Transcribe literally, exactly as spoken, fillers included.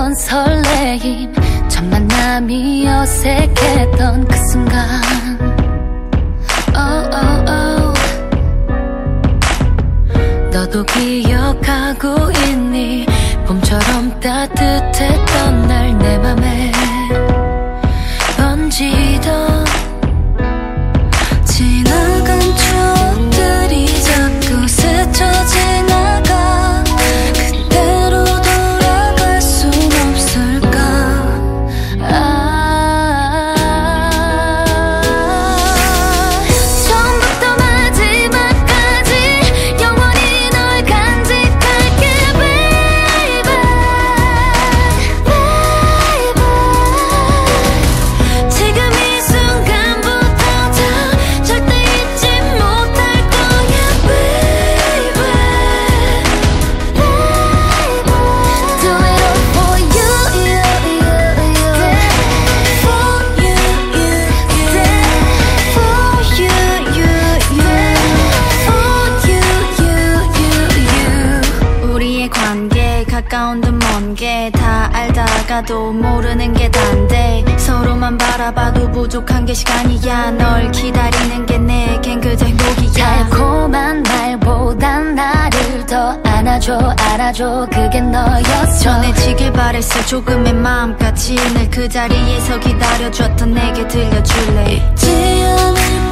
던 설레임, 첫 만남이 어색했던 그 순간. oh, oh, oh. 너도 기억하고 있니? 봄처럼 따뜻했던 날 내 맘에 번지던 지나간 추억들이 자꾸 스쳐 지나가. 그대로 돌아갈 순 없을까. 아, 처음부터 마지막까지 영원히 널 간직할게 baby, baby. 지금 이 순간부터 다 절대 잊지 못할 거야 baby, baby. Do it all for you, you, you, you. For you, you, you. For you, you, you. For you, you, you, you. 우리의 관계 가까운 듯 먼 게 다 알다가도 모르는 게 단데, 서로만 바라봐도 부족한 게 시간이야. 널 기다리는 게 내겐 그저 행복이야. 달콤한 말보단 나를 더 안아줘 안아줘, 그게 너였어. 전해지길 바랬어 조금의 마음까지. 늘 그 자리에서 기다려줬던 내게 들려줄래. 잊지 않을